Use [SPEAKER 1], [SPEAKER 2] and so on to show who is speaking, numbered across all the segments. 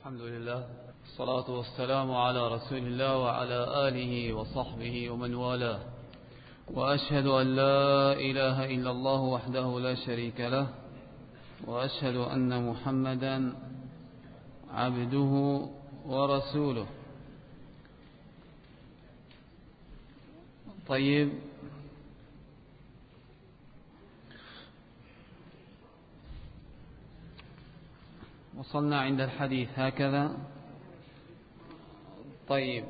[SPEAKER 1] الحمد لله، الصلاة والسلام على رسول الله وعلى آله وصحبه ومن والاه، وأشهد أن لا إله إلا الله وحده لا شريك له، وأشهد أن محمدا عبده ورسوله. طيب، وصلنا عند الحديث هكذا. طيب،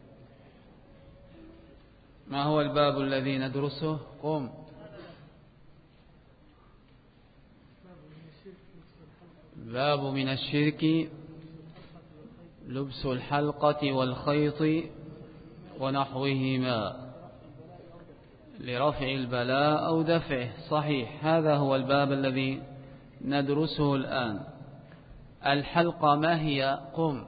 [SPEAKER 1] ما هو الباب الذي ندرسه؟ قم. باب من الشرك لبس الحلقة والخيط ونحوهما لرفع البلاء أو دفعه. صحيح، هذا هو الباب الذي ندرسه الآن. الحلقة ما هي؟ قم.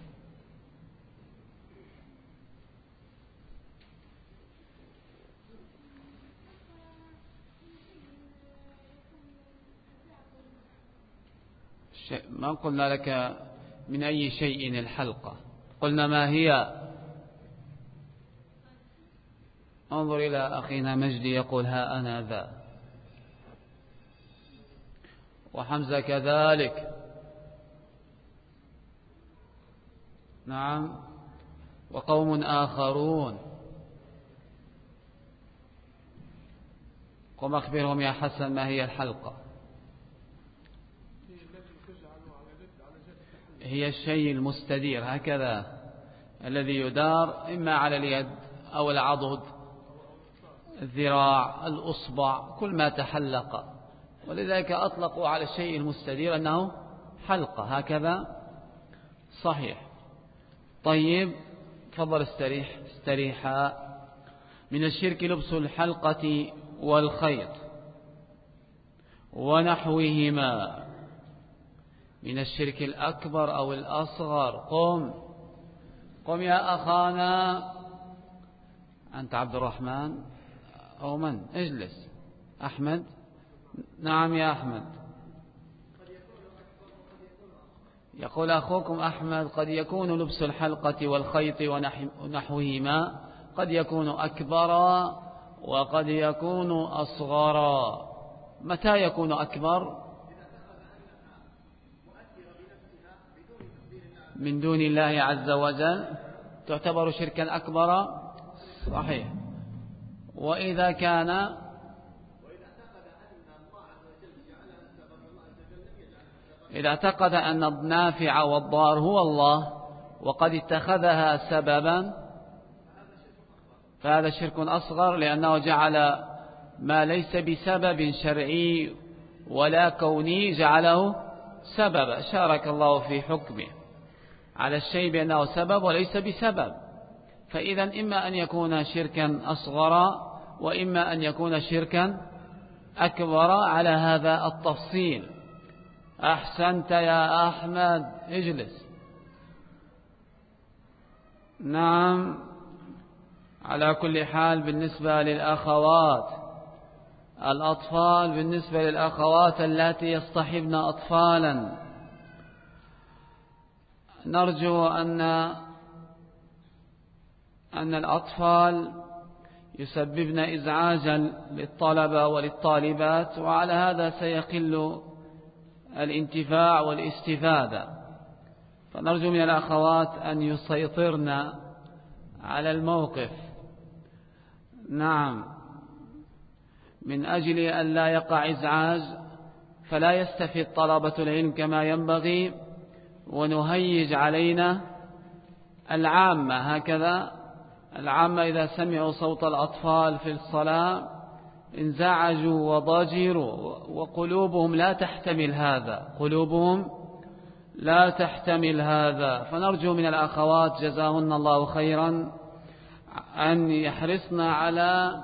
[SPEAKER 1] ما قلنا لك من أي شيء الحلقة، قلنا ما هي. انظر إلى أخينا مجدي يقول ها أنا ذا، وحمزة كذلك. نعم، وقوم آخرون. قم أخبرهم يا حسن ما هي الحلقة. هي الشيء المستدير هكذا، الذي يدار إما على اليد أو العضد، الذراع، الأصبع، كل ما تحلق، ولذلك أطلقوا على الشيء المستدير أنه حلقة هكذا. صحيح. طيب، تفضل استريحا. من الشرك لبس الحلقة والخيط ونحوهما. من الشرك الأكبر أو الأصغر. قم يا أخانا. أنت عبد الرحمن أو من؟ اجلس. أحمد. نعم يا أحمد. يقول أخوكم أحمد قد يكون لبس الحلقة والخيط ونحوهما قد يكون أكبر وقد يكون أصغر. متى يكون أكبر؟ من دون الله عز وجل تعتبر شركا أكبر. صحيح. وإذا كان إذا اعتقد أن النافع والضار هو الله وقد اتخذها سببا فهذا شرك أصغر، لأنه جعل ما ليس بسبب شرعي ولا كوني جعله سببا. شارك الله في حكمه على الشيء بأنه سبب وليس بسبب. فإذا إما أن يكون شركا أصغر وإما أن يكون شركا أكبر على هذا التفصيل. أحسنت يا أحمد، اجلس. نعم. على كل حال بالنسبة للأخوات الأطفال، بالنسبة للأخوات التي يصطحبن أطفالا، نرجو أن الأطفال يسببن إزعاجا للطلبة وللطالبات، وعلى هذا سيقل الانتفاع والاستفادة. فنرجو من الأخوات أن يسيطرن على الموقف. نعم، من أجل أن لا يقع إزعاج فلا يستفيد طلبة العلم كما ينبغي، ونهيج علينا العامة هكذا. العامة إذا سمعوا صوت الأطفال في الصلاة انزعجوا وضجروا، وقلوبهم لا تحتمل هذا، قلوبهم لا تحتمل هذا. فنرجو من الأخوات جزاهن الله خيرا أن يحرصن على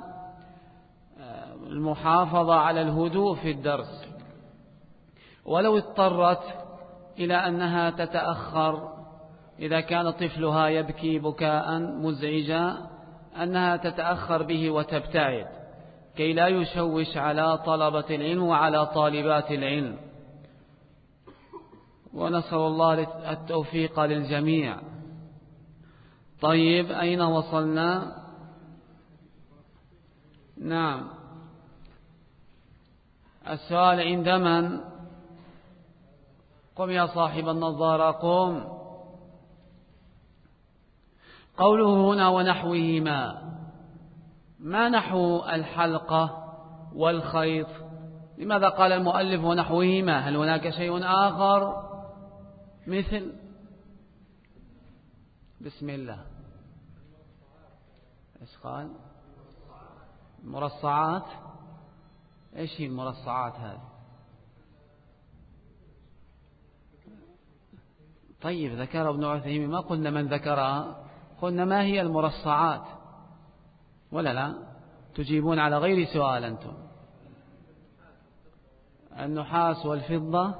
[SPEAKER 1] المحافظة على الهدوء في الدرس، ولو اضطرت إلى أنها تتأخر إذا كان طفلها يبكي بكاء مزعجا، أنها تتأخر به وتبتعد كي لا يشوش على طلبة العلم وعلى طالبات العلم. ونسأل الله التوفيق للجميع. طيب أين وصلنا؟ نعم، السؤال عند من؟ قم يا صاحب النظارة قم. قوله هنا ونحوهما، ما نحو الحلقة والخيط؟ لماذا قال المؤلف ونحوهما؟ هل هناك شيء آخر مثل؟ بسم الله. إيش قال؟ مرصعات. إيش هي المرصعات هذه؟ طيب ذكر ابن عثيمين، ما قلنا من ذكرها، قلنا ما هي المرصعات، ولا لا؟ تجيبون على غير سؤال أنتم. النحاس والفضة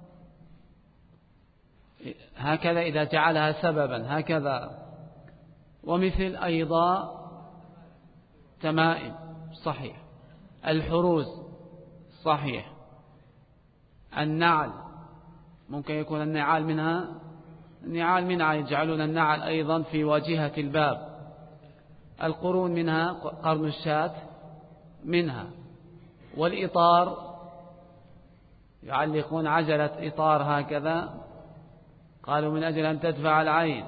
[SPEAKER 1] هكذا إذا جعلها سببا هكذا. ومثل أيضا تمائم، صحيح. الحروز، صحيح. النعل، ممكن يكون النعال منها يجعلون النعل أيضا في واجهة الباب. القرون منها قرن الشاة منها. والإطار، يعلقون عجلة إطار هكذا، قالوا من أجل أن تدفع العين.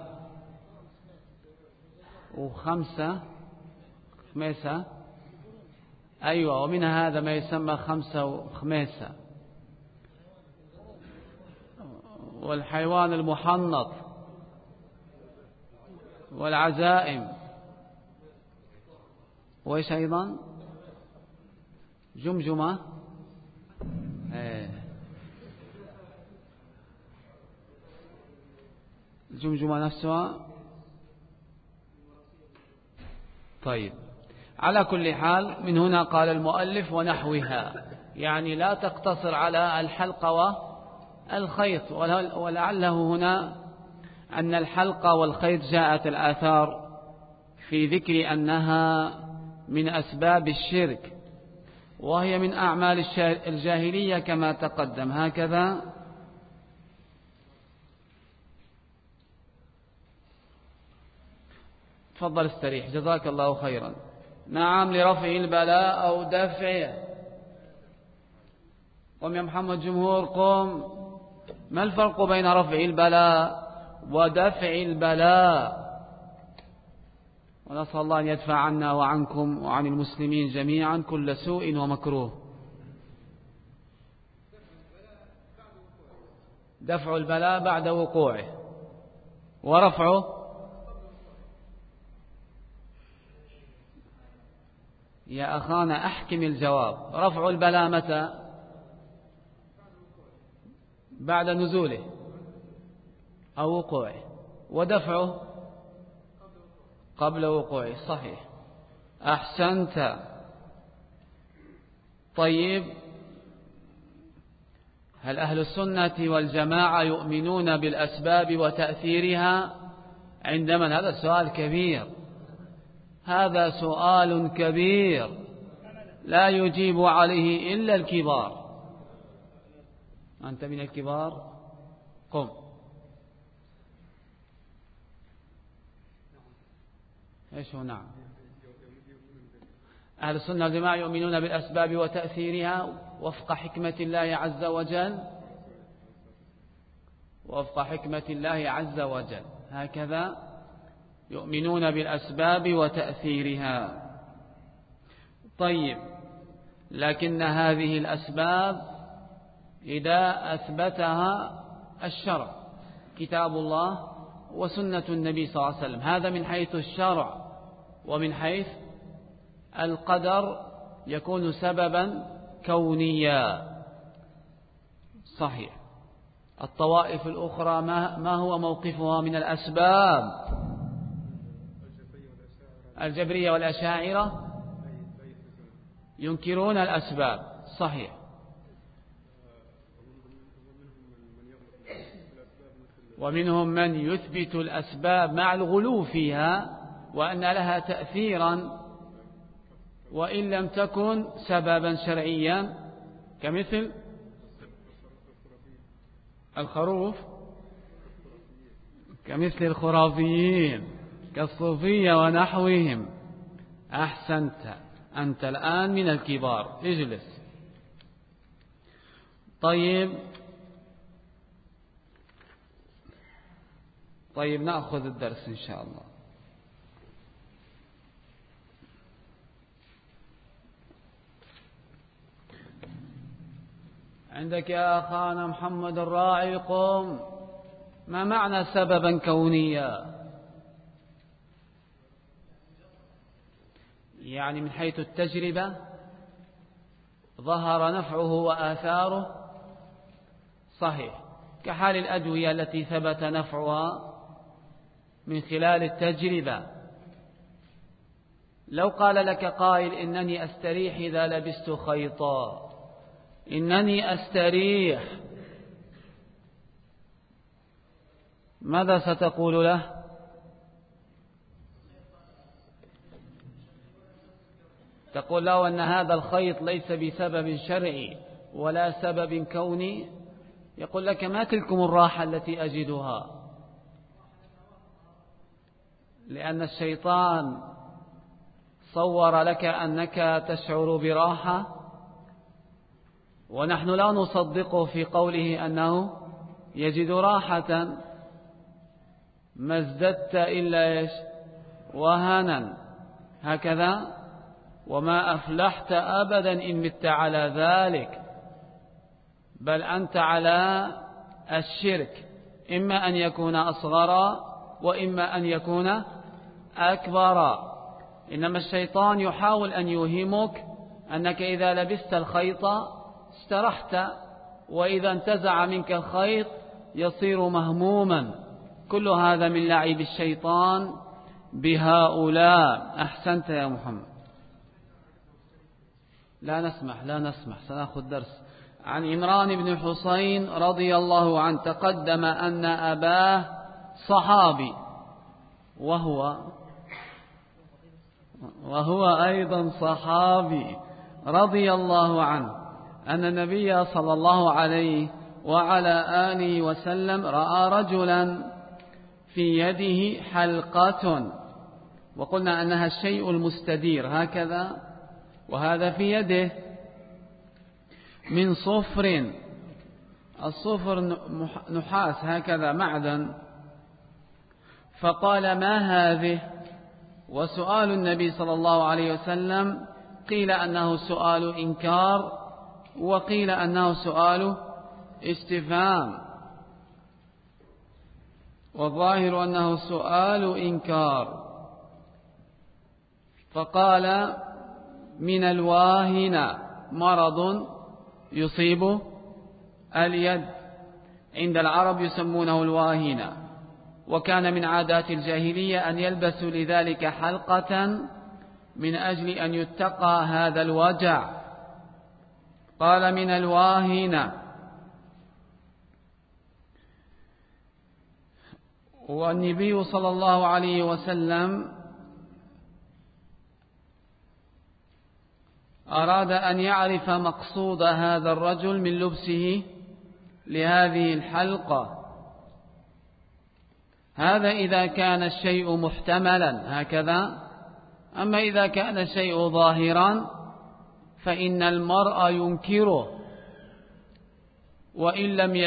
[SPEAKER 1] وخمسة أيوة، ومنها هذا ما يسمى خمسة وخميسة. والحيوان المحنط والعزائم. وإيش أيضا؟ جمجمة. الجمجمة نفسها. طيب، على كل حال من هنا قال المؤلف ونحوها، يعني لا تقتصر على الحلقة والخيط. ولعله هنا أن الحلقة والخيط جاءت الآثار في ذكر أنها من أسباب الشرك، وهي من أعمال الجاهلية كما تقدم. هكذا تفضل استريح، جزاك الله خيرا. نعم، لرفع البلاء أو دفعه. قم يا محمد جمهور قم. ما الفرق بين رفع البلاء ودفع البلاء؟ ونسأل الله أن يدفع عنا وعنكم وعن المسلمين جميعا كل سوء ومكروه. دفع البلاء بعد وقوعه، ورفعه يا أخانا أحكم الجواب. رفع البلاء متى؟ بعد نزوله أو وقوعه، ودفعه قبل وقوعه. صحيح، أحسنت. طيب، هل أهل السنة والجماعة يؤمنون بالأسباب وتأثيرها عند من؟ هذا سؤال كبير، هذا سؤال كبير لا يجيب عليه إلا الكبار. أنت من الكبار، قم. إيش هو؟ نعم، أهل السنة والجماعة يؤمنون بالأسباب وتأثيرها وفق حكمة الله عز وجل، وفق حكمة الله عز وجل. هكذا يؤمنون بالأسباب وتأثيرها. طيب، لكن هذه الأسباب إذا أثبتها الشرع، كتاب الله وسنة النبي صلى الله عليه وسلم، هذا من حيث الشرع. ومن حيث القدر يكون سببا كونيا. صحيح. الطوائف الأخرى ما هو موقفها من الأسباب؟ الجبرية والأشاعرة ينكرون الأسباب. صحيح. ومنهم من يثبت الأسباب مع الغلو فيها، وأن لها تأثيرا وإن لم تكن سببا شرعيا، كمثل الخروف كمثل الخرافيين كالصوفية ونحوهم. أحسنت، أنت الآن من الكبار، اجلس. طيب نأخذ الدرس إن شاء الله. عندك يا أخانا محمد الراعي، قم. ما معنى سببا كونيا؟ يعني من حيث التجربة ظهر نفعه وآثاره، صحيح، كحال الأدوية التي ثبت نفعها من خلال التجربة. لو قال لك قائل إنني أستريح إذا لبست خيطا، إنني أستريح، ماذا ستقول له؟ تقول له أن هذا الخيط ليس بسبب شرعي ولا سبب كوني. يقول لك ما تلكم الراحة التي أجدها؟ لأن الشيطان صور لك أنك تشعر براحة، ونحن لا نصدقه في قوله أنه يجد راحة. ما ازددت إلا وهنا، هكذا، وما أفلحت أبدا إن مت على ذلك، بل أنت على الشرك، إما أن يكون أصغر وإما أن يكون أكبر. إنما الشيطان يحاول أن يوهمك أنك إذا لبست الخيط استرحت، وإذا انتزع منك الخيط يصير مهموما. كل هذا من لعب الشيطان بهؤلاء. أحسنت يا محمد. لا نسمح، سنأخذ درس. عن عمران بن حسين رضي الله عنه تقدم أن أباه صحابي، وهو أيضا صحابي رضي الله عنه، أن النبي صلى الله عليه وعلى آله وسلم رأى رجلا في يده حلقة، وقلنا أنها الشيء المستدير هكذا، وهذا في يده من صفر. الصفر نحاس هكذا، معدن. فقال ما هذه؟ وسؤال النبي صلى الله عليه وسلم قيل أنه سؤال إنكار، وقيل أنه سؤال استفهام، والظاهر أنه سؤال إنكار. فقال من الواهنة، مرض يصيب اليد، عند العرب يسمونه الواهنة، وكان من عادات الجاهلية أن يلبسوا لذلك حلقة من أجل أن يتقى هذا الوجع. قال من الواهنة. والنبي صلى الله عليه وسلم أراد أن يعرف مقصود هذا الرجل من لبسه لهذه الحلقة. هذا إذا كان الشيء محتملا هكذا. أما إذا كان الشيء ظاهرا فإن المرء ينكره، وإن لم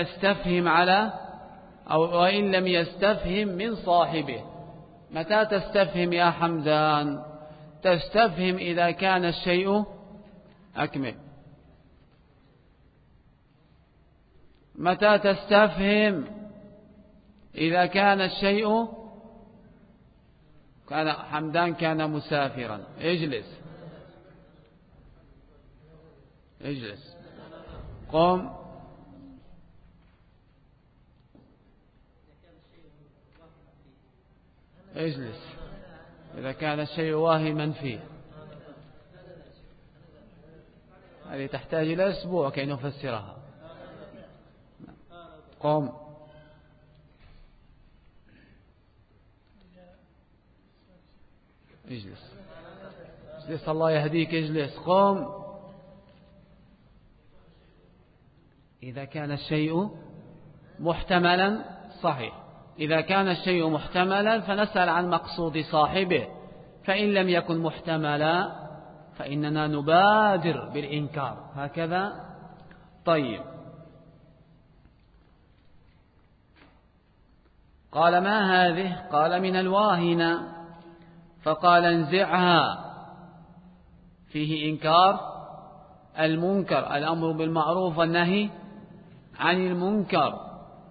[SPEAKER 1] يستفهم من صاحبه. متى تستفهم يا حمدان؟ تستفهم إذا كان الشيء أكمل. متى تستفهم؟ إذا كان الشيء حمدان كان مسافرا. اجلس قم. اجلس. إذا كان الشيء واهما فيه، هذه تحتاج إلى أسبوع كي نفسرها. قم. اجلس الله يهديك. اجلس. قم. إذا كان الشيء محتملا صحيح. إذا كان الشيء محتملا فنسأل عن مقصود صاحبه، فإن لم يكن محتملا فإننا نبادر بالإنكار. هكذا. طيب، قال ما هذه؟ قال من الواهنة. فقال انزعها، فيه إنكار المنكر، الأمر بالمعروف والنهي عن المنكر.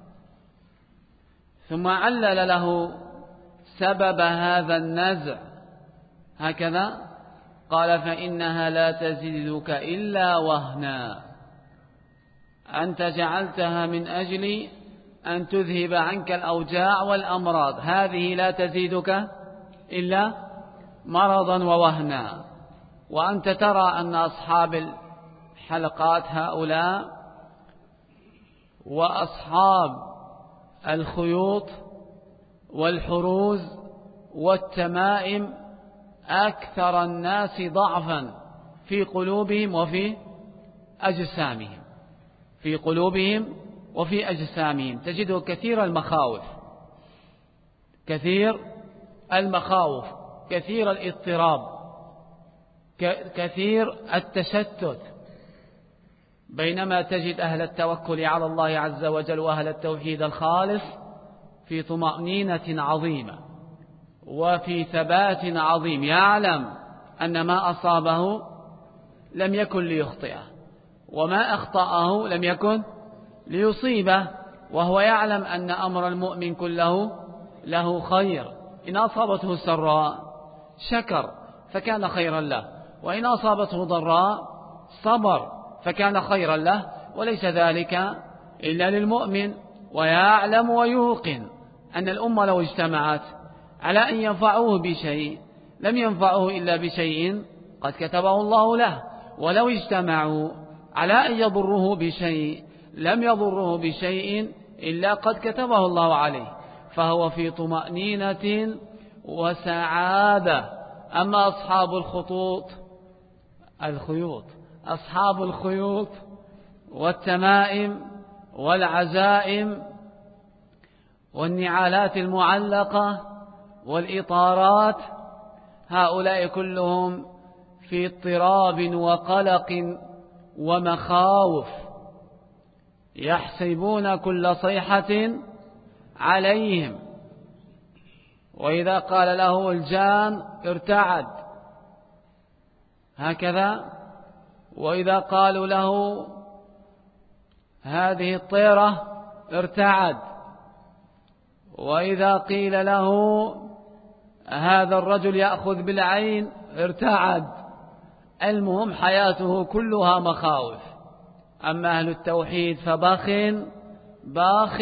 [SPEAKER 1] ثم علل له سبب هذا النزع هكذا، قال فإنها لا تزيدك إلا وهنا، أنت جعلتها من أجل أن تذهب عنك الأوجاع والأمراض، هذه لا تزيدك إلا مرضا ووهنا. وأنت ترى أن أصحاب الحلقات هؤلاء وأصحاب الخيوط والحروز والتمائم أكثر الناس ضعفا في قلوبهم وفي أجسامهم، في قلوبهم وفي أجسامهم. تجده كثير المخاوف، كثير المخاوف، كثير الاضطراب، كثير التشتت، بينما تجد أهل التوكل على الله عز وجل وأهل التوحيد الخالص في طمأنينة عظيمة وفي ثبات عظيم، يعلم أن ما أصابه لم يكن ليخطئه وما أخطأه لم يكن ليصيبه، وهو يعلم أن أمر المؤمن كله له خير، إن أصابته سراء شكر فكان خيرا له، وإن أصابته ضراء صبر فكان خيرا له، وليس ذلك إلا للمؤمن. ويعلم ويوقن أن الأمة لو اجتمعت على أن ينفعوه بشيء لم ينفعوه إلا بشيء قد كتبه الله له، ولو اجتمعوا على أن يضروه بشيء لم يضروه بشيء إلا قد كتبه الله عليه، فهو في طمأنينة وسعادة. أما أصحاب أصحاب الخيوط والتمائم والعزائم والنعالات المعلقة والإطارات، هؤلاء كلهم في اضطراب وقلق ومخاوف، يحسبون كل صيحة عليهم، وإذا قال له الجان ارتعد هكذا، وإذا قالوا له هذه الطيرة ارتعد، وإذا قيل له هذا الرجل يأخذ بالعين ارتعد. المهم حياته كلها مخاوف. أما أهل التوحيد باخ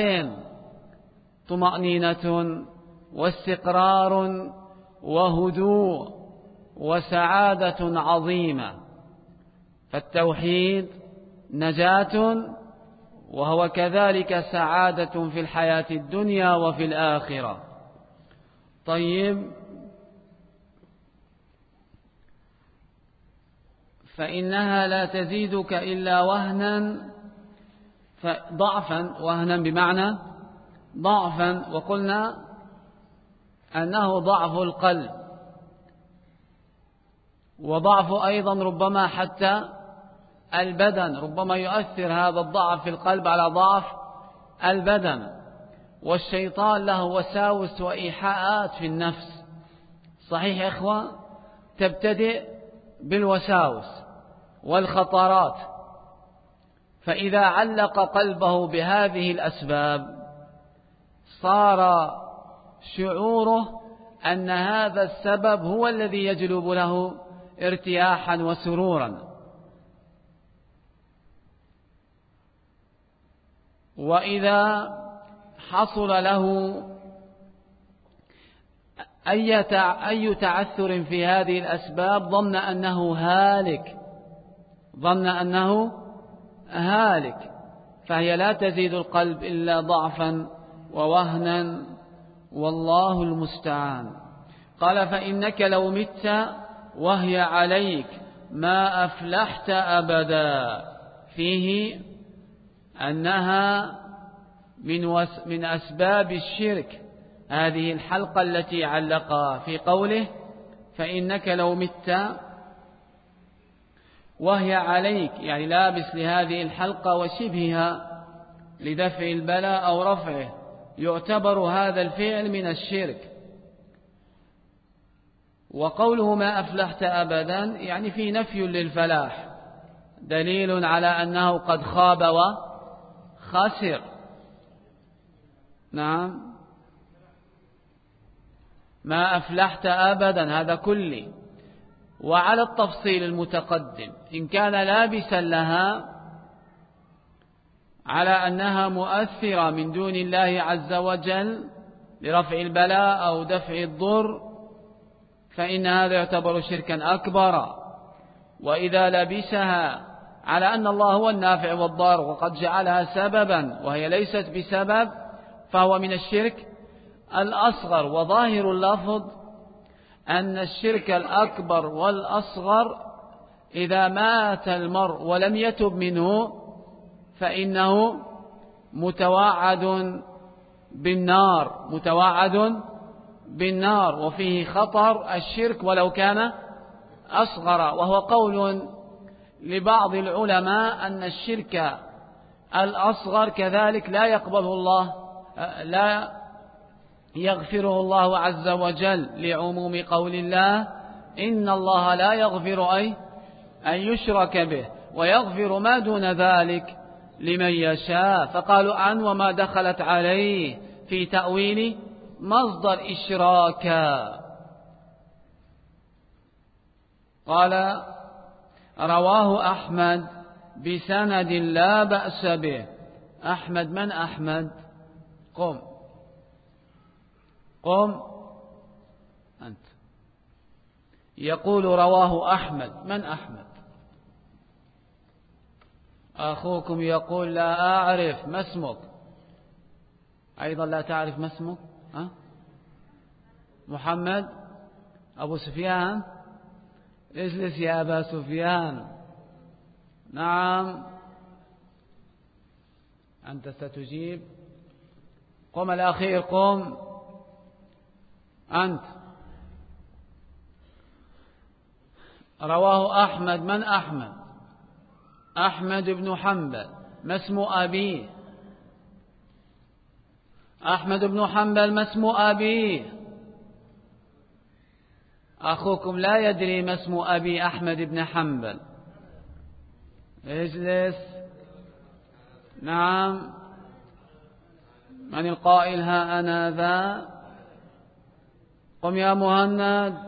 [SPEAKER 1] طمأنينة واستقرار وهدوء وسعادة عظيمة. فالتوحيد نجاة، وهو كذلك سعادة في الحياة الدنيا وفي الآخرة. طيب، فإنها لا تزيدك إلا وهنا، ضعفا، وهنا بمعنى ضعفا، وقلنا أنه ضعف القلب، وضعف أيضا ربما حتى البدن، ربما يؤثر هذا الضعف في القلب على ضعف البدن. والشيطان له وساوس وإيحاءات في النفس، صحيح يا إخوة؟ تبتدئ بالوساوس والخطرات، فإذا علق قلبه بهذه الأسباب صار شعوره أن هذا السبب هو الذي يجلب له ارتياحا وسرورا. وإذا حصل له أي تعثر في هذه الأسباب ظن أنه هالك، فهي لا تزيد القلب إلا ضعفا ووهنا، والله المستعان. قال فإنك لو مت وهي عليك ما أفلحت أبدا، فيه أنها من أسباب الشرك هذه الحلقة التي علقها في قوله فإنك لو مت وهي عليك، يعني لابس لهذه الحلقة وشبهها لدفع البلاء أو رفعه، يعتبر هذا الفعل من الشرك. وقوله ما أفلحت أبدا يعني في نفي للفلاح، دليل على أنه قد خاب وخسر. نعم، ما أفلحت أبدا هذا كله. وعلى التفصيل المتقدم إن كان لابسا لها على أنها مؤثرة من دون الله عز وجل لرفع البلاء أو دفع الضر فإن هذا يعتبر شركا أكبر. وإذا لبسها على أن الله هو النافع والضار وقد جعلها سببا وهي ليست بسبب فهو من الشرك الأصغر. وظاهر اللفظ أن الشرك الأكبر والأصغر إذا مات المرء ولم يتب منه فإنه متوعد بالنار، وفيه خطر الشرك ولو كان أصغر. وهو قول لبعض العلماء أن الشرك الأصغر كذلك لا يقبله الله، لا يغفره الله عز وجل، لعموم قول الله إن الله لا يغفر أن يشرك به ويغفر ما دون ذلك لمن يشاء. فقالوا عن وما دخلت عليه في تأويل مصدر إشراكا. قال رواه أحمد بسند لا بأس به. أحمد من أحمد؟ قم أنت. يقول رواه أحمد، من أحمد؟ أخوكم يقول لا أعرف، ما اسمك؟ أيضا لا تعرف ما اسمك؟ محمد أبو سفيان؟ اجلس يا أبا سفيان. نعم أنت ستجيب. قم الأخير، قم أنت. رواه أحمد، من أحمد؟ أحمد بن حنبل. ما اسم أبيه؟ أحمد بن حنبل ما اسم أبيه؟ أخوكم لا يدري ما اسم أبي أحمد بن حنبل. اجلس. نعم، من القائل ها أنا ذا؟ قم يا مهند.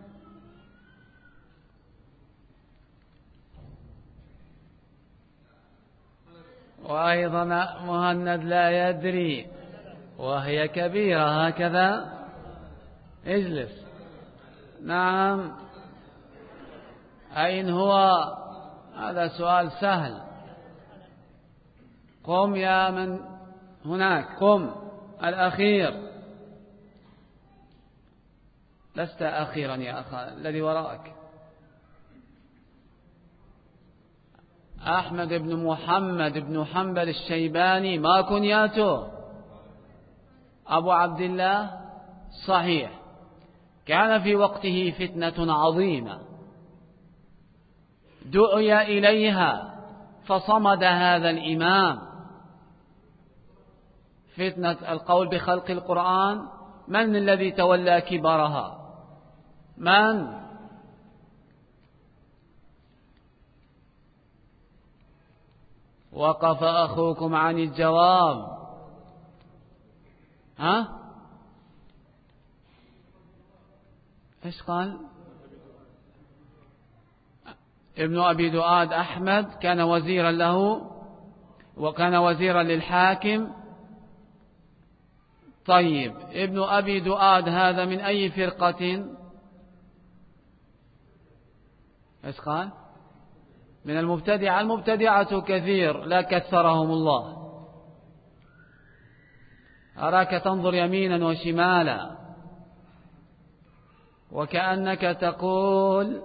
[SPEAKER 1] وأيضا مهند لا يدري وهي كبيرة هكذا. اجلس. نعم، أين هو؟ هذا سؤال سهل. قم يا من هناك، قم الأخير. لست أخيرا يا أخي الذي وراءك. أحمد بن محمد بن حنبل الشيباني، ما كنياته؟ أبو عبد الله. صحيح، كان في وقته فتنة عظيمة دعي إليها فصمد هذا الإمام. فتنة القول بخلق القرآن، من الذي تولى كبرها؟ من؟ وقف أخوكم عن الجواب. إيش قال؟ ابن أبي دؤاد. أحمد كان وزيرا له وكان وزيرا للحاكم. طيب، ابن أبي دؤاد هذا من أي فرقة؟ إيش قال؟ من المبتدعة. المبتدعة كثير لا كثرهم الله. أراك تنظر يمينا وشمالا وكأنك تقول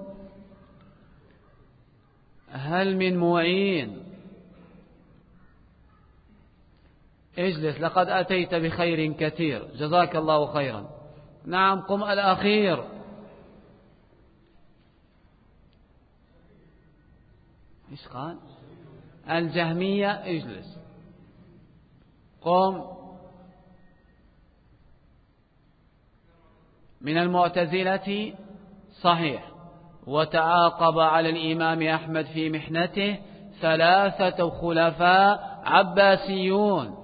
[SPEAKER 1] هل من معين؟ اجلس، لقد أتيت بخير كثير، جزاك الله خيرا. نعم، قم الأخير. إيش قال؟ الجهمية، اجلس. قم. من المعتزلة، صحيح. وتعاقب على الإمام أحمد في محنته 3 خلفاء عباسيون.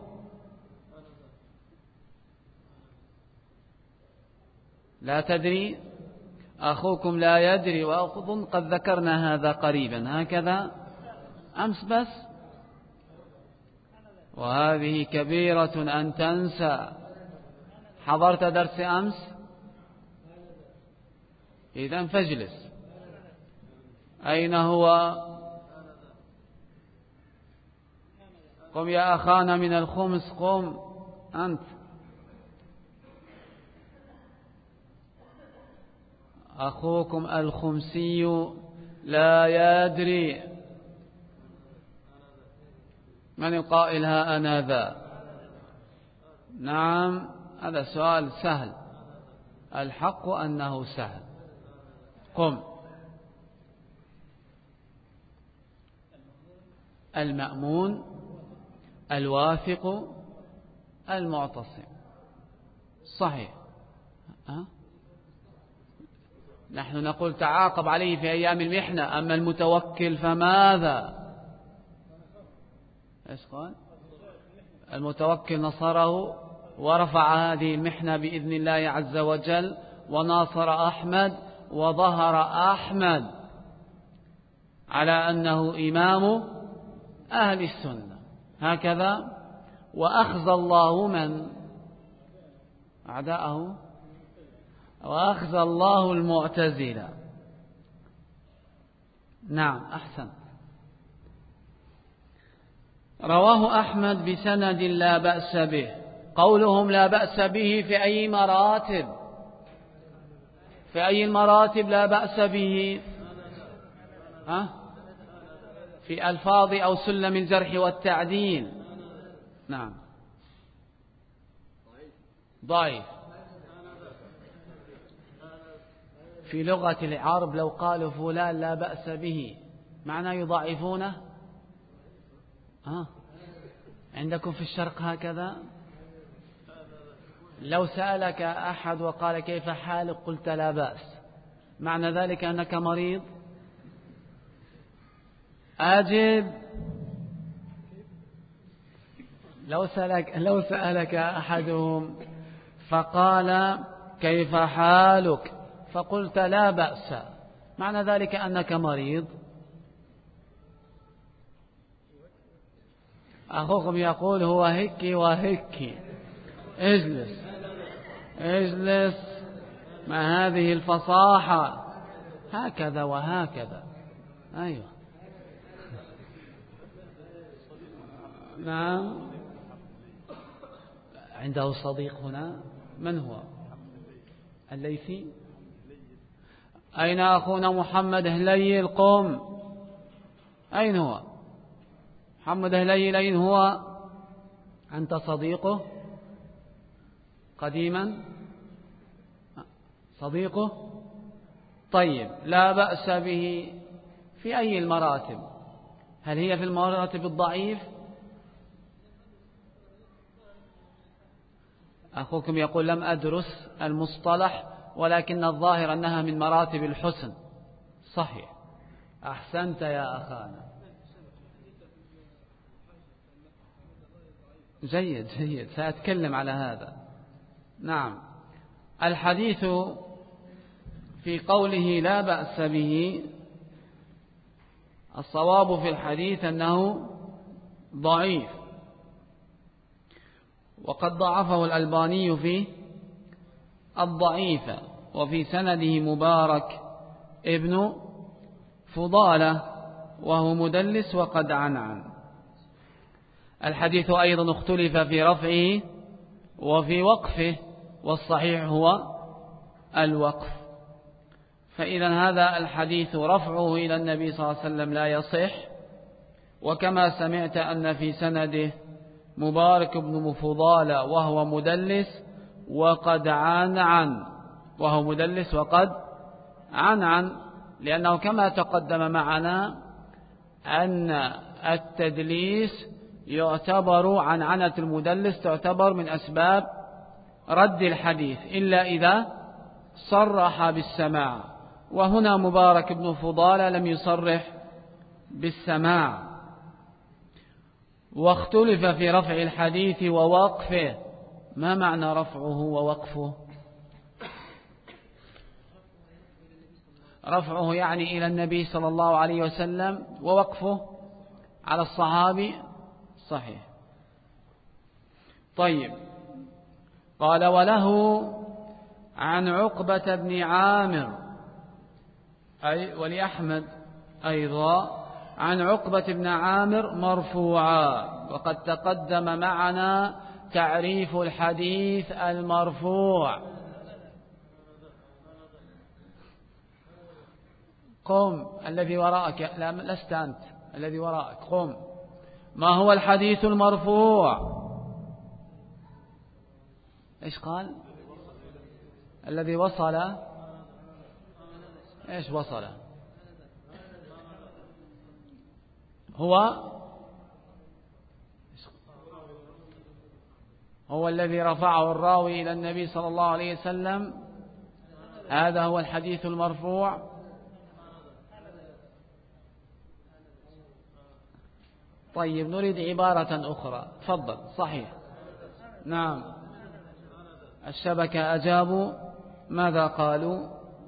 [SPEAKER 1] لا تدري؟ أخوكم لا يدري، وأظن قد ذكرنا هذا قريبا، هكذا أمس بس. وهذه كبيرة أن تنسى. حضرت درس أمس؟ إذن فاجلس. أين هو؟ قم يا أخانا من الخمس، قم أنت. أخوكم الخمسي لا يدري. من القائل ها أنا ذا؟ نعم، هذا سؤال سهل، الحق أنه سهل. قم. المأمون، الواثق، المعتصم. صحيح. نحن نقول تعاقب عليه في أيام المحنة، أما المتوكل فماذا؟ إيش قال؟ المتوكل نصره ورفع هذه المحنة بإذن الله عز وجل، وناصر أحمد، وظهر أحمد على أنه إمام أهل السنة، هكذا. وأخزى الله من أعداءه، وأخزى الله المعتزلة. نعم، أحسن. رواه أحمد بسند لا بأس به. قولهم لا بأس به في أي مراتب؟ في أي المراتب لا بأس به؟ في ألفاظ أو سلم الجرح والتعديل؟ نعم، ضعيف. في لغة العرب لو قالوا فلان لا بأس به، معناه يضعفونه. عندكم في الشرق هكذا؟ لو سألك أحد وقال كيف حالك قلت لا بأس، معنى ذلك أنك مريض؟ أجب. لو سألك أحدهم فقال كيف حالك فقلت لا بأس، معنى ذلك أنك مريض؟ أخوكم يقول هو هيك وهيك. اجلس اجلس، ما هذه الفصاحة؟ هكذا وهكذا. أيوة، نعم. عنده صديق هنا، من هو؟ الليثي. أين أخونا محمد هليل؟ قم. أين هو محمد هليل؟ أين هو؟ أنت صديقه قديما؟ صديقه؟ طيب، لا بأس به في أي المراتب؟ هل هي في المراتب الضعيف؟ أخوكم يقول لم أدرس المصطلح، ولكن الظاهر أنها من مراتب الحسن. صحيح، أحسنت يا أخانا. جيد جيد، سأتكلم على هذا. نعم، الحديث في قوله لا بأس به، الصواب في الحديث أنه ضعيف، وقد ضعفه الألباني في الضعيف، وفي سنده مبارك ابن فضالة وهو مدلس وقد عنعن. الحديث أيضا اختلف في رفعه وفي وقفه، والصحيح هو الوقف. فإذا هذا الحديث رفعه إلى النبي صلى الله عليه وسلم لا يصح، وكما سمعت أن في سنده مبارك بن مفضالة وهو مدلس وقد عن وهو مدلس وقد عن لأنه كما تقدم معنا أن التدليس يعتبر عنعنة المدلس تعتبر من أسباب رد الحديث إلا إذا صرح بالسماع، وهنا مبارك بن فضالة لم يصرح بالسماع. واختلف في رفع الحديث ووقفه. ما معنى رفعه ووقفه؟ رفعه يعني إلى النبي صلى الله عليه وسلم، ووقفه على الصحابي. صحيح. طيب، قال وله عن عقبة بن عامر أي ولأحمد أيضا عن عقبة بن عامر مرفوعا، وقد تقدم معنا تعريف الحديث المرفوع. قم الذي وراءك، لا لست أنت، الذي وراءك قم. ما هو الحديث المرفوع؟ إيش قال؟ الذي وصل. إيش وصل؟ هو الذي رفعه الراوي إلى النبي صلى الله عليه وسلم، هذا هو الحديث المرفوع. طيب، نريد عبارة أخرى. تفضل. صحيح. نعم. الشبكة أجابوا. ماذا قالوا؟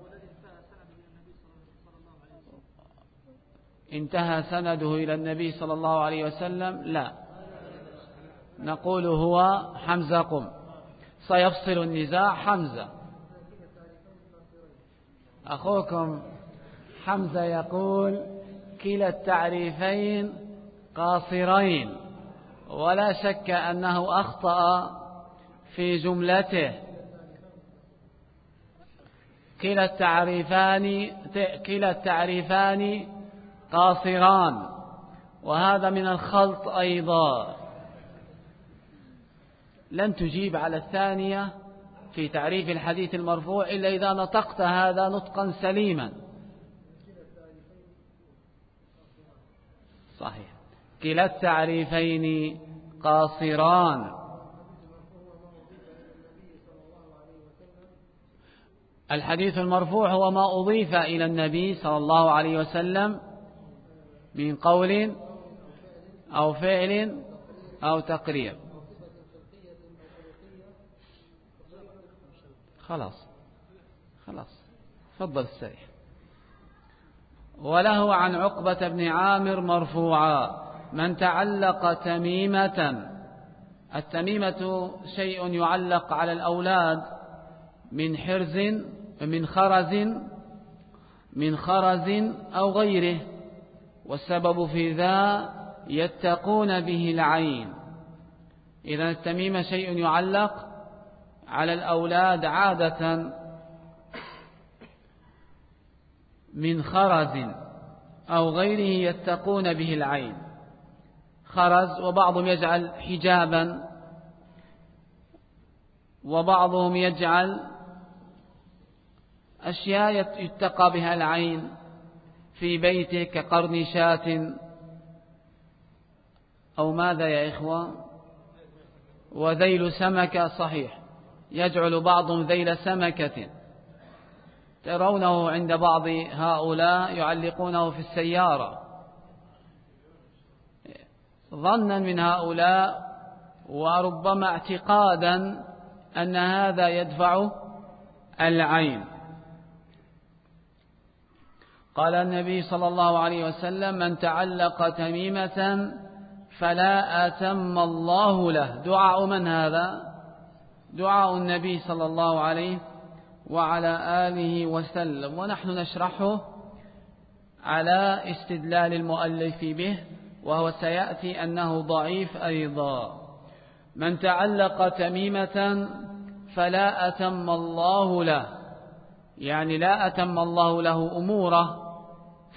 [SPEAKER 1] انتهى سنده إلى النبي صلى الله عليه وسلم. لا، نقول هو حمزة. قم. سيفصل النزاع حمزة. أخوكم حمزة يقول كلا التعريفين قاصرين، ولا شك أنه أخطأ في جملته. كلا التعريفان قاصران، وهذا من الخلط أيضا. لن تجيب على الثانية في تعريف الحديث المرفوع إلا إذا نطقت هذا نطقا سليما. صحيح. كلا التعريفين قاصران. الحديث المرفوع هو ما أضيف إلى النبي صلى الله عليه وسلم من قول أو فعل أو تقرير. خلاص فضل السريح. وله عن عقبة بن عامر مرفوعا: من تعلق تميمة. التميمة شيء يعلق على الأولاد من خرز أو غيره، والسبب في ذا يتقون به العين. إذن التميمة شيء يعلق على الأولاد عادة من خرز أو غيره يتقون به العين. خرز، وبعضهم يجعل حجابا، وبعضهم يجعل أشياء يتقى بها العين في بيته كقرن شاة أو ماذا يا إخوة، وذيل سمكة. صحيح، يجعل بعضهم ذيل سمكة، ترونه عند بعض هؤلاء يعلقونه في السيارة ظنا من هؤلاء، وربما اعتقادا أن هذا يدفع العين. قال النبي صلى الله عليه وسلم: من تعلق تميمة فلا أتم الله له. دعاء من هذا؟ دعاء النبي صلى الله عليه وعلى آله وسلم، ونحن نشرحه على استدلال المؤلف به، وهو سيأتي أنه ضعيف أيضا. من تعلق تميمة فلا أتم الله له، يعني لا أتم الله له أموره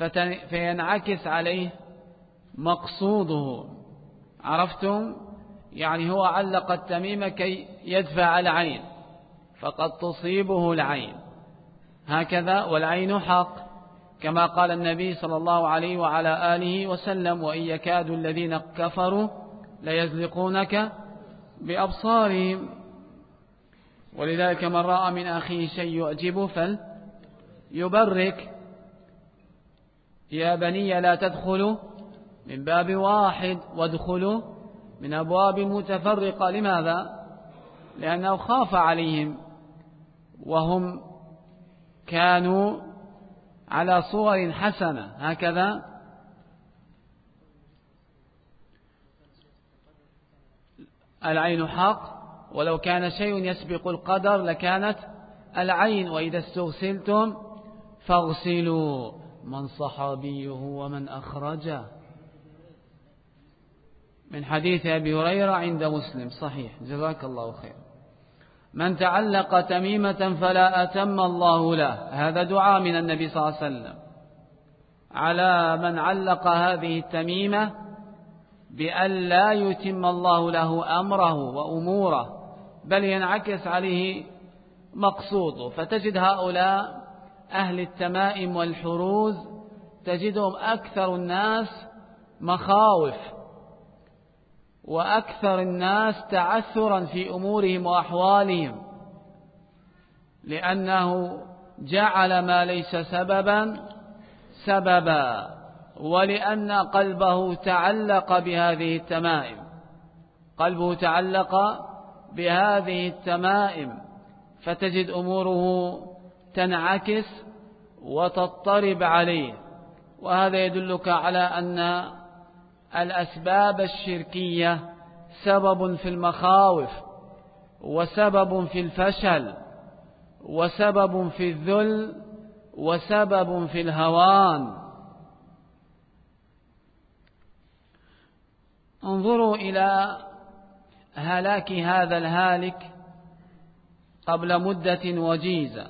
[SPEAKER 1] فينعكس عليه مقصوده. عرفتم؟ يعني هو علق التميمة كي يدفع العين فقد تصيبه العين هكذا، والعين حق كما قال النبي صلى الله عليه وعلى آله وسلم: وإن يكاد الذين كفروا ليزلقونك بأبصارهم. ولذلك من رأى من أخيه شيء يعجبه فليبرك. يا بني لا تدخلوا من باب واحد وادخلوا من أبواب متفرقة. لماذا؟ لأنه خاف عليهم وهم كانوا على صور حسنة هكذا. العين حق، ولو كان شيء يسبق القدر لكانت العين. وإذا استغسلتم فاغسلوا. من صحابيه ومن أخرجه؟ من حديث أبي هريرة عند مسلم صحيح. جزاك الله خير. من تعلق تميمة فلا أتم الله له. هذا دعاء من النبي صلى الله عليه وسلم على من علق هذه التميمة بأن لا يتم الله له أمره وأموره، بل ينعكس عليه مقصوده. فتجد هؤلاء أهل التمائم والحروز تجدهم أكثر الناس مخاوف وأكثر الناس تعثرا في أمورهم وأحوالهم، لأنه جعل ما ليس سببا سببا، ولأن قلبه تعلق بهذه التمائم. قلبه تعلق بهذه التمائم، فتجد أموره تنعكس وتضطرب عليه. وهذا يدلك على أن الأسباب الشركية سبب في المخاوف، وسبب في الفشل، وسبب في الذل، وسبب في الهوان. انظروا إلى هلاك هذا الهالك قبل مدة وجيزة.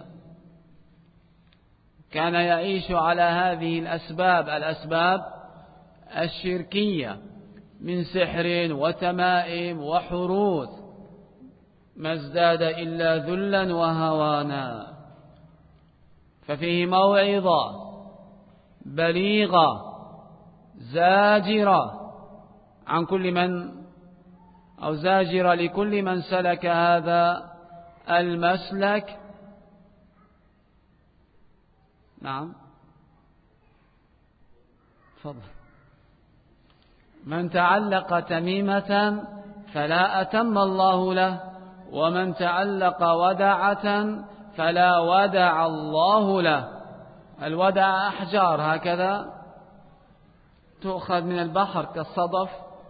[SPEAKER 1] كان يعيش على هذه الأسباب الشركية من سحر وتمائم وحروث، ما ازداد إلا ذلا وهوانا. ففيه موعظة بليغة زاجرة عن كل من، أو زاجرة لكل من سلك هذا المسلك. نعم تفضل. من تعلق تميمة فلا أتم الله له، ومن تعلق ودعة فلا ودع الله له. الودع أحجار هكذا تؤخذ من البحر كالصدف،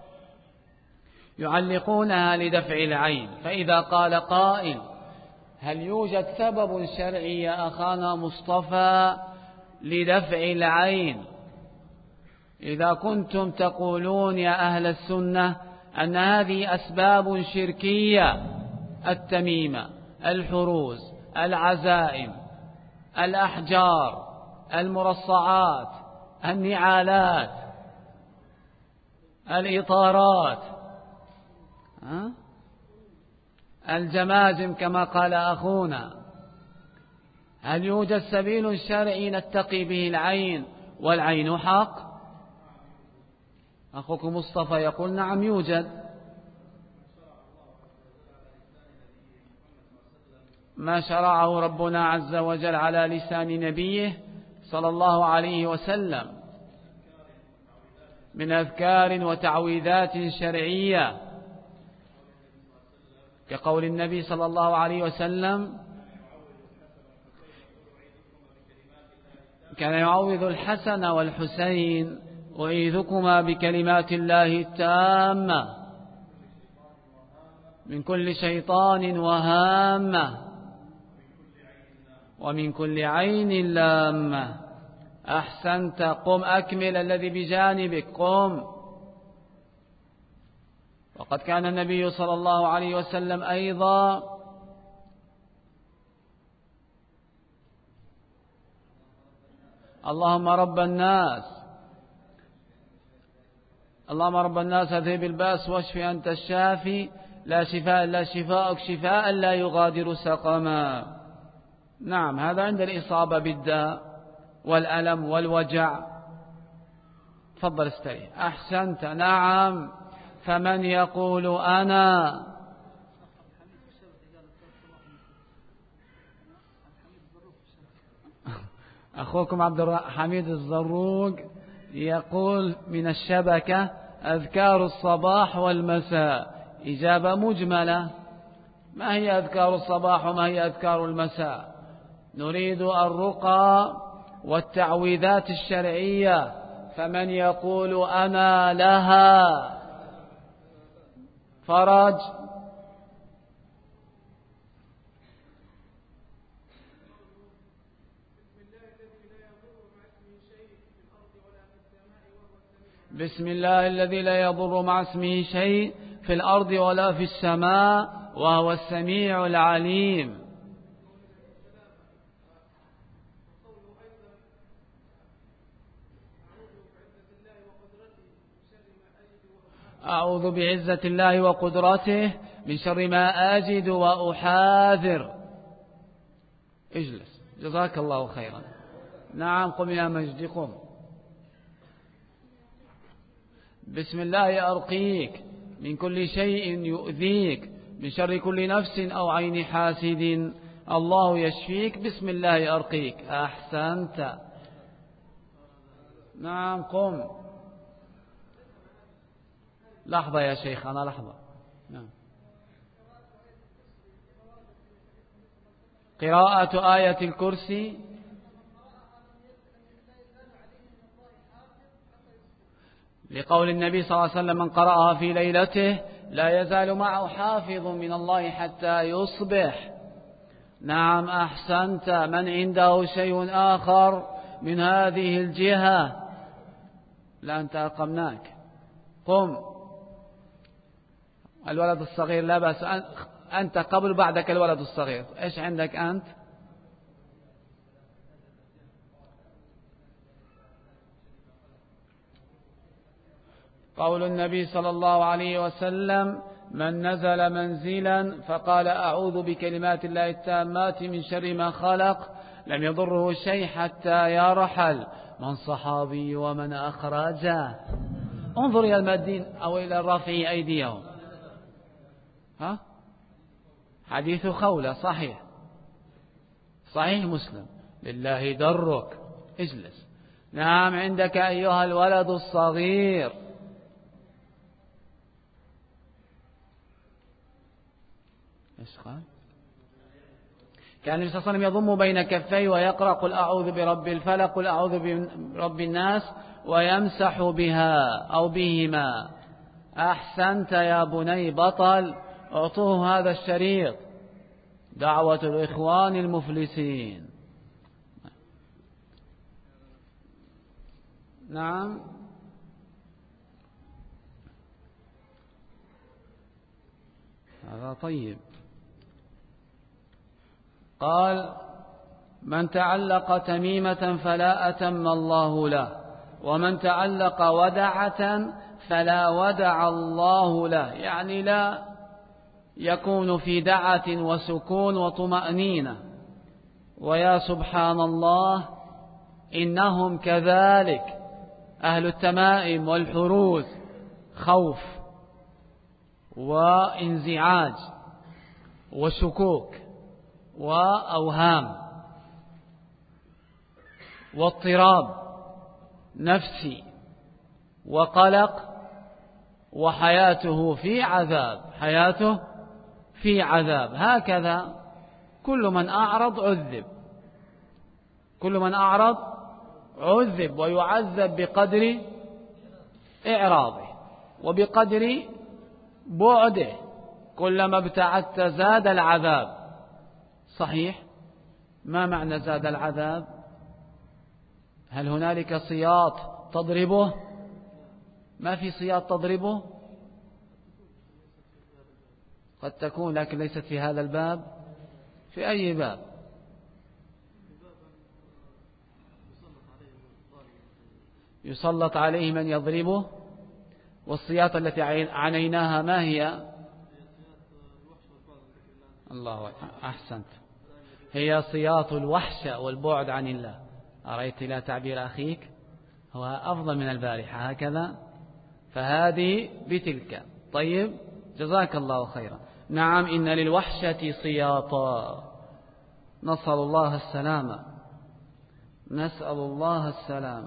[SPEAKER 1] يعلقونها لدفع العين. فإذا قال قائل: هل يوجد سبب شرعي يا أخانا مصطفى لدفع العين؟ إذا كنتم تقولون يا أهل السنة أن هذه أسباب شركية، التميمة، الحروز، العزائم، الأحجار، المرصعات، النعالات، الإطارات، الجمازم كما قال أخونا، هل يوجد سبيل شرعي نتقي به العين والعين حق؟ أخوكم مصطفى يقول: نعم يوجد. ما شرعه ربنا عز وجل على لسان نبيه صلى الله عليه وسلم من أذكار وتعويذات شرعية، كقول النبي صلى الله عليه وسلم: كان يعوذ الحسن والحسين: أعيذكما بكلمات الله التامة من كل شيطان وهامة ومن كل عين لامة. أحسنت، قم أكمل الذي بجانبك، قم. وقد كان النبي صلى الله عليه وسلم أيضا اللهم رب الناس اللهم رب الناس اذهب الباس واشف أنت الشافي لا شفاء إلا شفاءك شفاء لا يغادر سقما. نعم، هذا عند الإصابة بالداء والألم والوجع. تفضل استريح. أحسنت. نعم. فمن يقول أنا أخوكم عبد الحميد الزروق يقول من الشبكة أذكار الصباح والمساء. إجابة مجملة. ما هي أذكار الصباح وما هي أذكار المساء؟ نريد الرقى والتعويذات الشرعية. فمن يقول أنا لها فرج. بسم الله الذي لا يضر مع اسمه شيء في الأرض ولا في السماء وهو السميع العليم. أعوذ بعزة الله وقدرته من شر ما أجد وأحاذر. اجلس جزاك الله خيرا. نعم قم يا مجدي قم. بسم الله أرقيك من كل شيء يؤذيك من شر كل نفس أو عين حاسد الله يشفيك. بسم الله أرقيك. أحسنت. نعم قم. لحظة يا شيخ أنا لحظة. نعم. قراءة آية الكرسي لقول النبي صلى الله عليه وسلم من قرأها في ليلته لا يزال معه حافظ من الله حتى يصبح. نعم أحسنت. من عنده شيء آخر من هذه الجهة؟ لا أنت أقمناك. قم. الولد الصغير لا بأس. أنت قبل بعدك الولد الصغير. إيش عندك أنت؟ قول النبي صلى الله عليه وسلم من نزل منزلا فقال أعوذ بكلمات الله التامات من شر ما خلق لم يضره شيء حتى يرحل. من صحابي ومن أخرجه؟ انظر إلى المادين أو إلى الرافع أيديهم. ها؟ حديث خولة صحيح. صحيح مسلم. لله درك. اجلس. نعم عندك أيها الولد الصغير. ايش قال؟ كان النبي صلى الله عليه وسلم يضم بين كفيه ويقرأ قل أعوذ برب الفلق قل أعوذ برب الناس ويمسح بها أو بهما. أحسنت يا بني بطل. أعطوه هذا الشريط. دعوة الإخوان المفلسين. نعم هذا طيب. قال من تعلق تميمة فلا أتم الله له ومن تعلق ودعة فلا ودع الله له. يعني لا يكون في دعة وسكون وطمأنينة. ويا سبحان الله إنهم كذلك أهل التمائم والحروز خوف وانزعاج وشكوك وأوهام واضطراب نفسي وقلق وحياته في عذاب. حياته في عذاب. هكذا كل من أعرض عذب. كل من أعرض عذب ويعذب بقدر إعراضه وبقدر بعده. كلما ابتعدت زاد العذاب. صحيح. ما معنى زاد العذاب؟ هل هنالك صياط تضربه؟ ما في صياط تضربه. قد تكون لكن ليست في هذا الباب. في أي باب؟ يسلط عليه من يضربه. والصياط التي عنيناها ما هي؟ الله أحسنت، هي صياط الوحش والبعد عن الله. أرأيت لا تعبير أخيك هو أفضل من البارحة هكذا، فهذه بتلك. طيب جزاك الله خيرا. نعم إن للوحشة صياطا، نسأل الله السلامة، نسأل الله السلامة.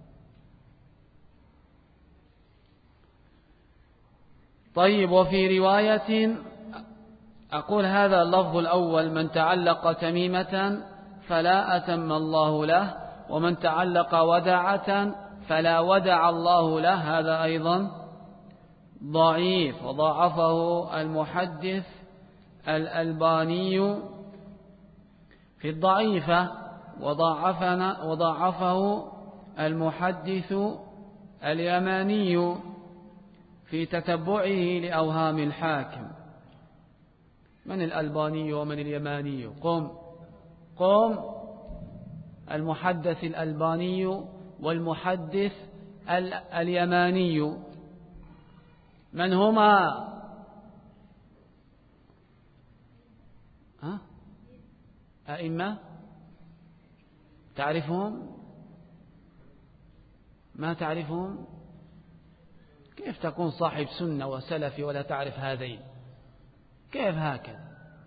[SPEAKER 1] طيب وفي رواية أقول هذا اللفظ الأول: من تعلق تميمة فلا أتم الله له، ومن تعلق ودعة فلا ودع الله له، هذا أيضا ضعيف، وضاعفه المحدث الألباني في الضعيفة، وضاعفه المحدث اليماني في تتبعه لأوهام الحاكم. من الألباني ومن اليماني؟ قم المحدث الألباني والمحدث اليماني، من هما؟ أئمة تعرفهم؟ ما تعرفهم؟ كيف تكون صاحب سنة وسلفي ولا تعرف هذين؟ كيف هكذا؟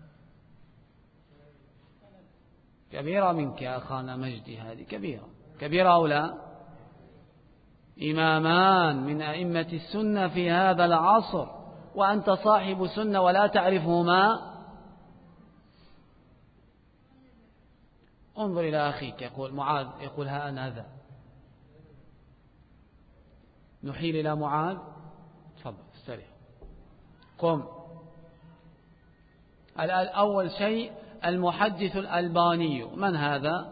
[SPEAKER 1] كبيرة منك يا أخانا مجدي، هذه كبيرة كبيرة أو لا؟ إمامان من أئمة السنة في هذا العصر، وأنت صاحب سنة ولا تعرفهما؟ انظر إلى أخيك، يقول معاذ، يقول ها أنا ذا. نحيل إلى معاذ، تفضل استريح. قم. أول شيء المحدث الألباني، من هذا؟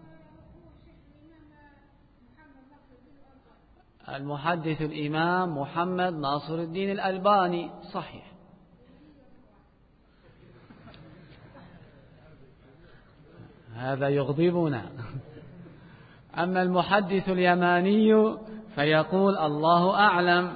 [SPEAKER 1] المحدث الإمام محمد ناصر الدين الألباني، صحيح. هذا يغضبنا. أما المحدث اليماني فيقول الله أعلم.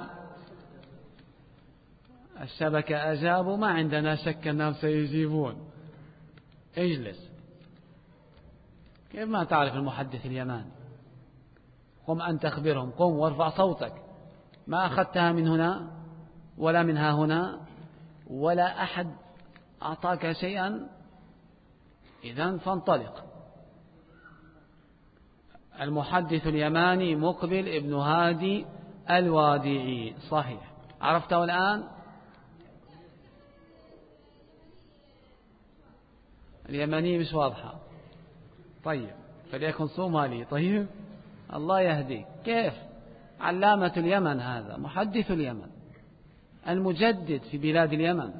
[SPEAKER 1] الشبكة أجابوا، ما عندنا شك أنهم سيجيبون. اجلس. كيف ما تعرف المحدث اليماني؟ قم أن تخبرهم، قم وارفع صوتك. ما أخذتها من هنا ولا منها هنا، ولا أحد أعطاك شيئا، إذن فانطلق. المحدث اليماني مقبل ابن هادي الوادعي، صحيح. عرفته الآن؟ اليماني مش واضحة. طيب فليكن صومالي. طيب الله يهديك. كيف؟ علامة اليمن، هذا محدث اليمن المجدد في بلاد اليمن،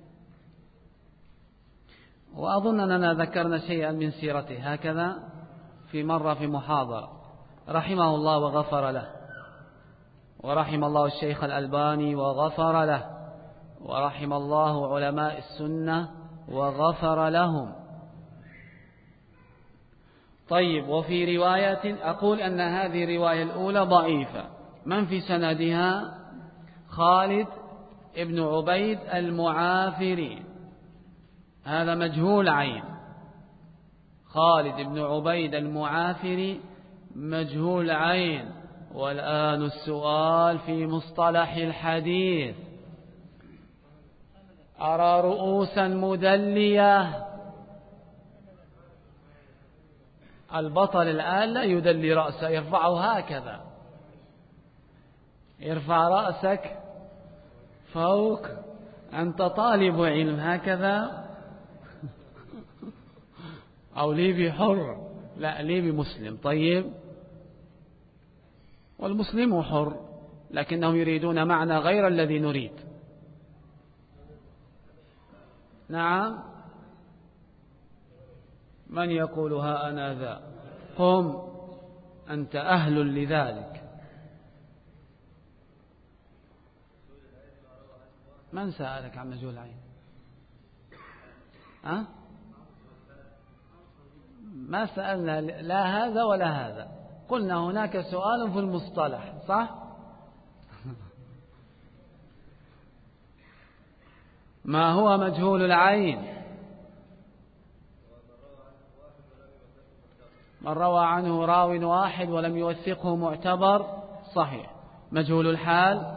[SPEAKER 1] وأظن أننا ذكرنا شيئا من سيرته هكذا في مرة في محاضرة. رحمه الله وغفر له، ورحم الله الشيخ الألباني وغفر له، ورحم الله علماء السنة وغفر لهم. طيب وفي رواية أقول أن هذه الرواية الأولى ضعيفة. من في سندها؟ خالد ابن عبيد المعافري، هذا مجهول عين. خالد بن عبيد المعافري مجهول عين. والآن السؤال في مصطلح الحديث: أرى رؤوسا مدلية. البطل الآن لا يدلي رأسه، يرفعه هكذا، يرفع رأسك فوق. أنت طالب علم هكذا، أو ليبي حر؟ لا، ليبي مسلم. طيب والمسلم حر، لكنهم يريدون معنى غير الذي نريد. نعم، من يقول ها أنا ذا؟ قم، أنت أهل لذلك. من سألك عن مجهول العين؟ ما سألنا لا هذا ولا هذا، قلنا هناك سؤال في المصطلح، صح؟ ما هو مجهول العين؟ من روى عنه راو واحد ولم يوثقه معتبر، صحيح. مجهول الحال؟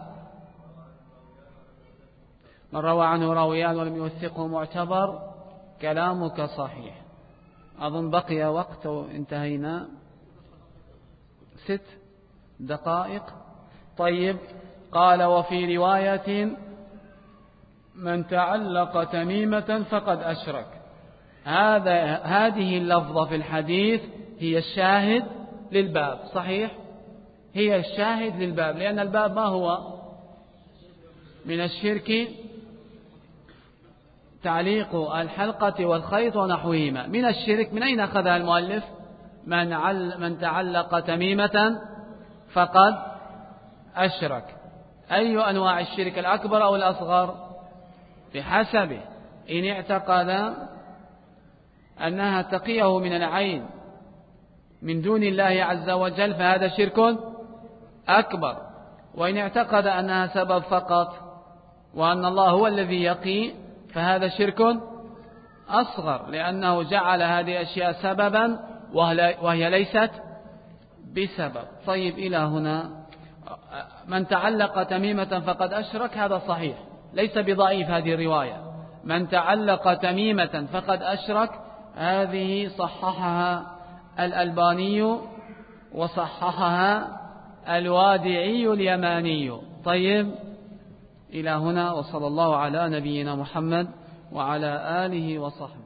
[SPEAKER 1] من روى عنه راويان ولم يوثقه معتبر، كلامك صحيح. أظن بقي وقت وانتهينا 6 دقائق. طيب، قال وفي رواية من تعلق تميمة فقد أشرك. هذه اللفظة في الحديث هي الشاهد للباب، صحيح؟ هي الشاهد للباب، لأن الباب ما هو؟ من الشرك تعليق الحلقة والخيط ونحوهما. من الشرك من أين أخذها المؤلف؟ من تعلق تميمة فقد أشرك. أي أنواع الشرك، الأكبر أو الأصغر؟ بحسبه. إن اعتقد أنها تقيه من العين من دون الله عز وجل فهذا شرك أكبر، وإن اعتقد أنها سبب فقط وأن الله هو الذي يقي فهذا شرك أصغر، لأنه جعل هذه الأشياء سببا وهي ليست بسبب. طيب، إلى هنا من تعلق تميمة فقد أشرك، هذا صحيح، ليس بضعيف هذه الرواية. من تعلق تميمة فقد أشرك، هذه صححها الألباني وصححها الوادعي اليماني. طيب، إلى هنا، وصلى الله على نبينا محمد وعلى آله وصحبه.